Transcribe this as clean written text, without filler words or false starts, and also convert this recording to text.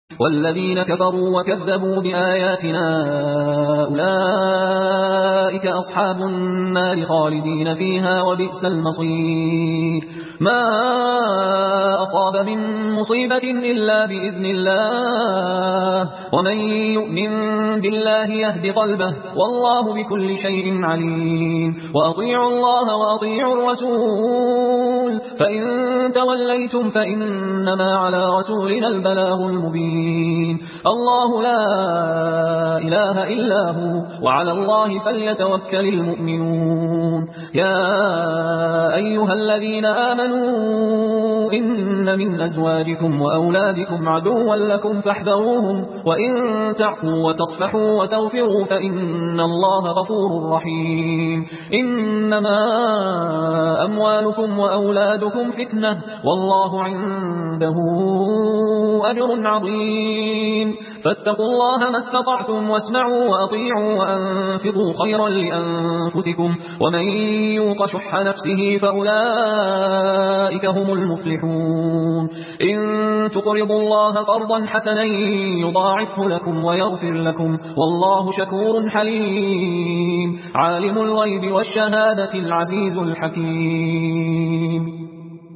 والذين كفروا وكذبوا بآياتنا أولئك أصحاب النار خالدين فيها وبئس المصير. ما أصاب من مصيبة إلا بإذن الله ومن يؤمن بالله يهد قلبه والله بكل شيء عليم. وأطيعوا الله وأطيعوا الرسول فإن توليتم فإنما على رسولنا البلاغ المبين. الله لا إله إلا هو وعلى الله فليتوكل المؤمنون. يا أيها الذين آمنوا إن من أزواجكم وأولادكم عدوا لكم فاحذروهم وإن تعفوا وتصفحوا وتغفروا فإن الله غفور رحيم. إنما أموالكم وأولادكم فتنة والله عنده أجر عظيم. فاتقوا الله ما استطعتم واسمعوا وأطيعوا وأنفقوا خيرا لأنفسكم ومن يوق شح نفسه فأولئك هم المفلحون. إن تقرضوا الله قرضا حسنا يضاعفه لكم ويغفر لكم والله شكور حليم. عالم الغيب والشهادة العزيز الحكيم.